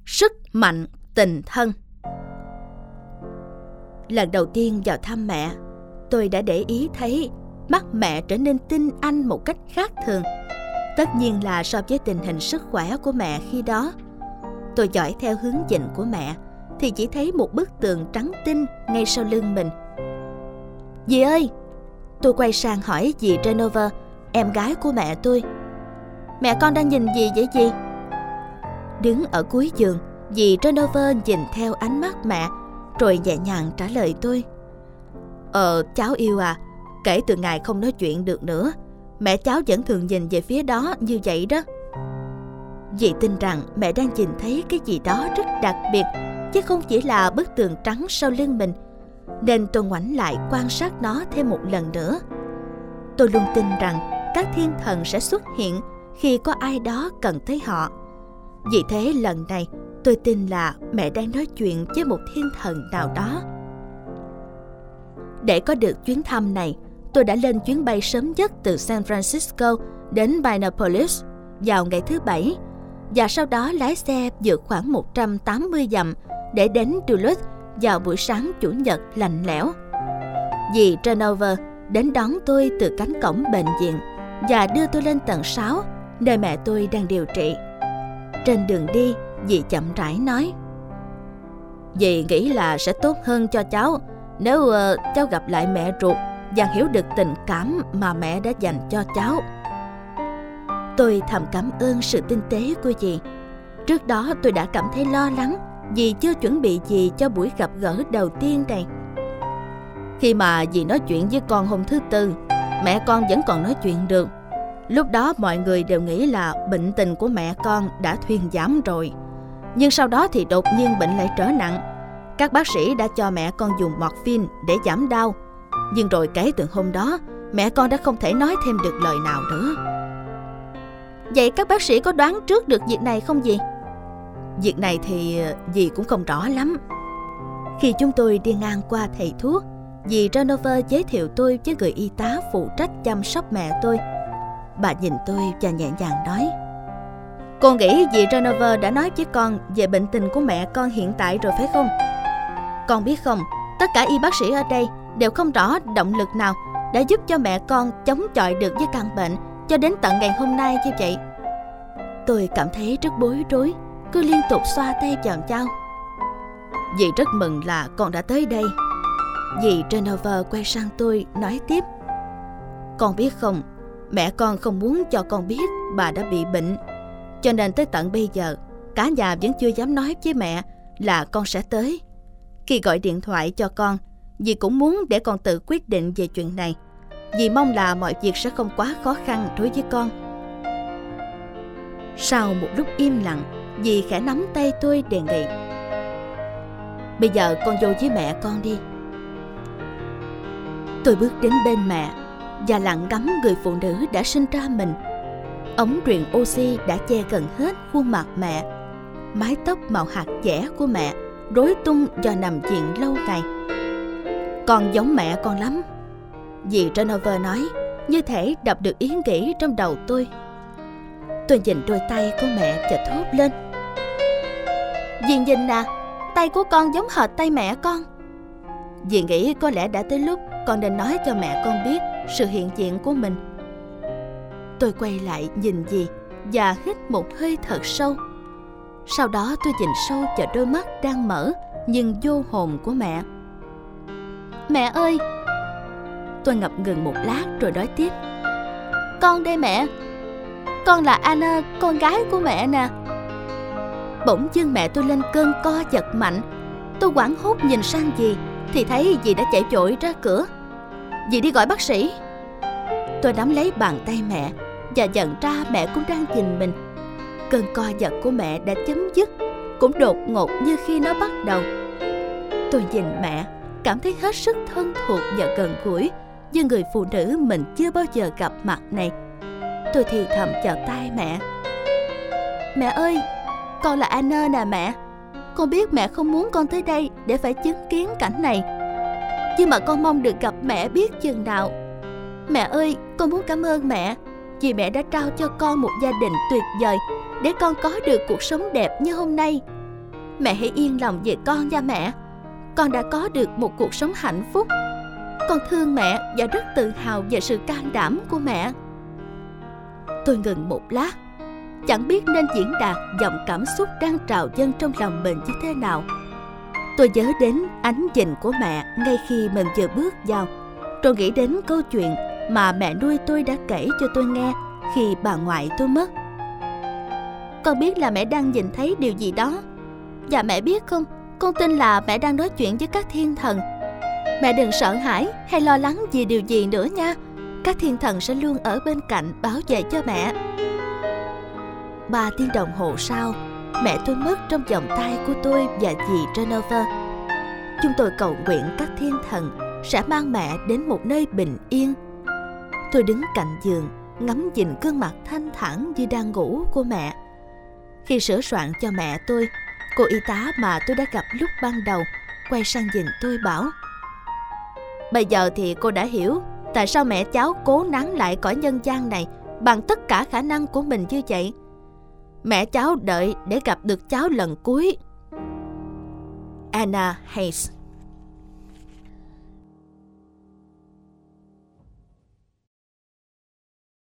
Sức mạnh tình thân. Lần đầu tiên vào thăm mẹ, tôi đã để ý thấy mắt mẹ trở nên tinh anh một cách khác thường. Tất nhiên là so với tình hình sức khỏe của mẹ khi đó. Tôi dõi theo hướng nhìn của mẹ thì chỉ thấy một bức tường trắng tinh ngay sau lưng mình. Dì ơi! Tôi quay sang hỏi dì Genova, em gái của mẹ tôi. Mẹ con đang nhìn gì vậy dì? Đứng ở cuối giường, dì Genova nhìn theo ánh mắt mẹ, rồi nhẹ nhàng trả lời tôi. Cháu yêu à, kể từ ngày không nói chuyện được nữa, mẹ cháu vẫn thường nhìn về phía đó như vậy đó. Dì tin rằng mẹ đang nhìn thấy cái gì đó rất đặc biệt, chứ không chỉ là bức tường trắng sau lưng mình, nên tôi ngoảnh lại quan sát nó thêm một lần nữa. Tôi luôn tin rằng các thiên thần sẽ xuất hiện khi có ai đó cần tới họ. Vì thế lần này tôi tin là mẹ đang nói chuyện với một thiên thần nào đó. Để có được chuyến thăm này, tôi đã lên chuyến bay sớm nhất từ San Francisco đến Minneapolis vào ngày thứ Bảy, và sau đó lái xe vượt khoảng 180 dặm để đến Duluth vào buổi sáng Chủ nhật lạnh lẽo. Dì Genova đến đón tôi từ cánh cổng bệnh viện và đưa tôi lên tầng 6, nơi mẹ tôi đang điều trị. Trên đường đi, dì chậm rãi nói: Dì nghĩ là sẽ tốt hơn cho cháu nếu cháu gặp lại mẹ ruột và hiểu được tình cảm mà mẹ đã dành cho cháu. Tôi thầm cảm ơn sự tinh tế của dì. Trước đó tôi đã cảm thấy lo lắng vì chưa chuẩn bị gì cho buổi gặp gỡ đầu tiên này. Khi mà dì nói chuyện với con hôm thứ Tư, mẹ con vẫn còn nói chuyện được. Lúc đó mọi người đều nghĩ là bệnh tình của mẹ con đã thuyên giảm rồi. Nhưng sau đó thì đột nhiên bệnh lại trở nặng. Các bác sĩ đã cho mẹ con dùng morphine để giảm đau. Nhưng rồi kể từ hôm đó, mẹ con đã không thể nói thêm được lời nào nữa. Vậy các bác sĩ có đoán trước được việc này không dì? Việc này thì dì cũng không rõ lắm. Khi chúng tôi đi ngang qua thầy thuốc, dì Genova giới thiệu tôi với người y tá phụ trách chăm sóc mẹ tôi. Bà nhìn tôi và nhẹ nhàng nói: Con nghĩ dì Genova đã nói với con về bệnh tình của mẹ con hiện tại rồi phải không? Con biết không, tất cả y bác sĩ ở đây đều không rõ động lực nào đã giúp cho mẹ con chống chọi được với căn bệnh cho đến tận ngày hôm nay như vậy. Tôi cảm thấy rất bối rối, cứ liên tục xoa tay vào nhau. Dì rất mừng là con đã tới đây. Dì Genova quay sang tôi nói tiếp: Con biết không, mẹ con không muốn cho con biết bà đã bị bệnh, cho nên tới tận bây giờ cả nhà vẫn chưa dám nói với mẹ là con sẽ tới. Khi gọi điện thoại cho con, dì cũng muốn để con tự quyết định về chuyện này. Dì mong là mọi việc sẽ không quá khó khăn đối với con. Sau một lúc im lặng, dì khẽ nắm tay tôi đề nghị: Bây giờ con vô với mẹ con đi. Tôi bước đến bên mẹ và lặng ngắm người phụ nữ đã sinh ra mình. Ống truyền oxy đã che gần hết khuôn mặt mẹ. Mái tóc màu hạt dẻ của mẹ rối tung do nằm viện lâu ngày. Con giống mẹ con lắm, dì Genova nói, như thể đọc được ý nghĩ trong đầu tôi. Tôi nhìn đôi tay của mẹ và thốt lên: Dì nhìn nè, tay của con giống hệt tay mẹ con. Dì nghĩ có lẽ đã tới lúc con nên nói cho mẹ con biết sự hiện diện của mình. Tôi quay lại nhìn dì và hít một hơi thật sâu. Sau đó tôi nhìn sâu vào đôi mắt đang mở nhưng vô hồn của mẹ. Mẹ ơi! Tôi ngập ngừng một lát rồi nói tiếp: Con đây mẹ. Con là Anna, con gái của mẹ nè. Bỗng dưng mẹ tôi lên cơn co giật mạnh. Tôi hoảng hốt nhìn sang dì thì thấy dì đã chạy vội ra cửa. Dì đi gọi bác sĩ. Tôi nắm lấy bàn tay mẹ và nhận ra mẹ cũng đang nhìn mình. Cơn co giật của mẹ đã chấm dứt, cũng đột ngột như khi nó bắt đầu. Tôi nhìn mẹ, cảm thấy hết sức thân thuộc và gần gũi như người phụ nữ mình chưa bao giờ gặp mặt này. Tôi thì thầm chào tay mẹ: Mẹ ơi, con là Anna nè mẹ. Con biết mẹ không muốn con tới đây để phải chứng kiến cảnh này, nhưng mà con mong được gặp mẹ biết chừng nào. Mẹ ơi, con muốn cảm ơn mẹ vì mẹ đã trao cho con một gia đình tuyệt vời để con có được cuộc sống đẹp như hôm nay. Mẹ hãy yên lòng về con nha mẹ. Con đã có được một cuộc sống hạnh phúc. Con thương mẹ và rất tự hào về sự can đảm của mẹ. Tôi ngừng một lát, chẳng biết nên diễn đạt dòng cảm xúc đang trào dâng trong lòng mình như thế nào. Tôi nhớ đến ánh nhìn của mẹ ngay khi mình vừa bước vào, rồi nghĩ đến câu chuyện mà mẹ nuôi tôi đã kể cho tôi nghe khi bà ngoại tôi mất. Con biết là mẹ đang nhìn thấy điều gì đó. Và mẹ biết không, con tin là mẹ đang nói chuyện với các thiên thần. Mẹ đừng sợ hãi hay lo lắng vì điều gì nữa nha. Các thiên thần sẽ luôn ở bên cạnh bảo vệ cho mẹ. 3 tiếng đồng hồ sau, mẹ tôi mất trong vòng tay của tôi và dì Jennifer. Chúng tôi cầu nguyện các thiên thần sẽ mang mẹ đến một nơi bình yên. Tôi đứng cạnh giường, ngắm nhìn gương mặt thanh thản như đang ngủ của mẹ. Khi sửa soạn cho mẹ tôi, cô y tá mà tôi đã gặp lúc ban đầu quay sang nhìn tôi bảo: "Bây giờ thì cô đã hiểu tại sao mẹ cháu cố nán lại cõi nhân gian này bằng tất cả khả năng của mình như vậy. Mẹ cháu đợi để gặp được cháu lần cuối." Anna Hayes.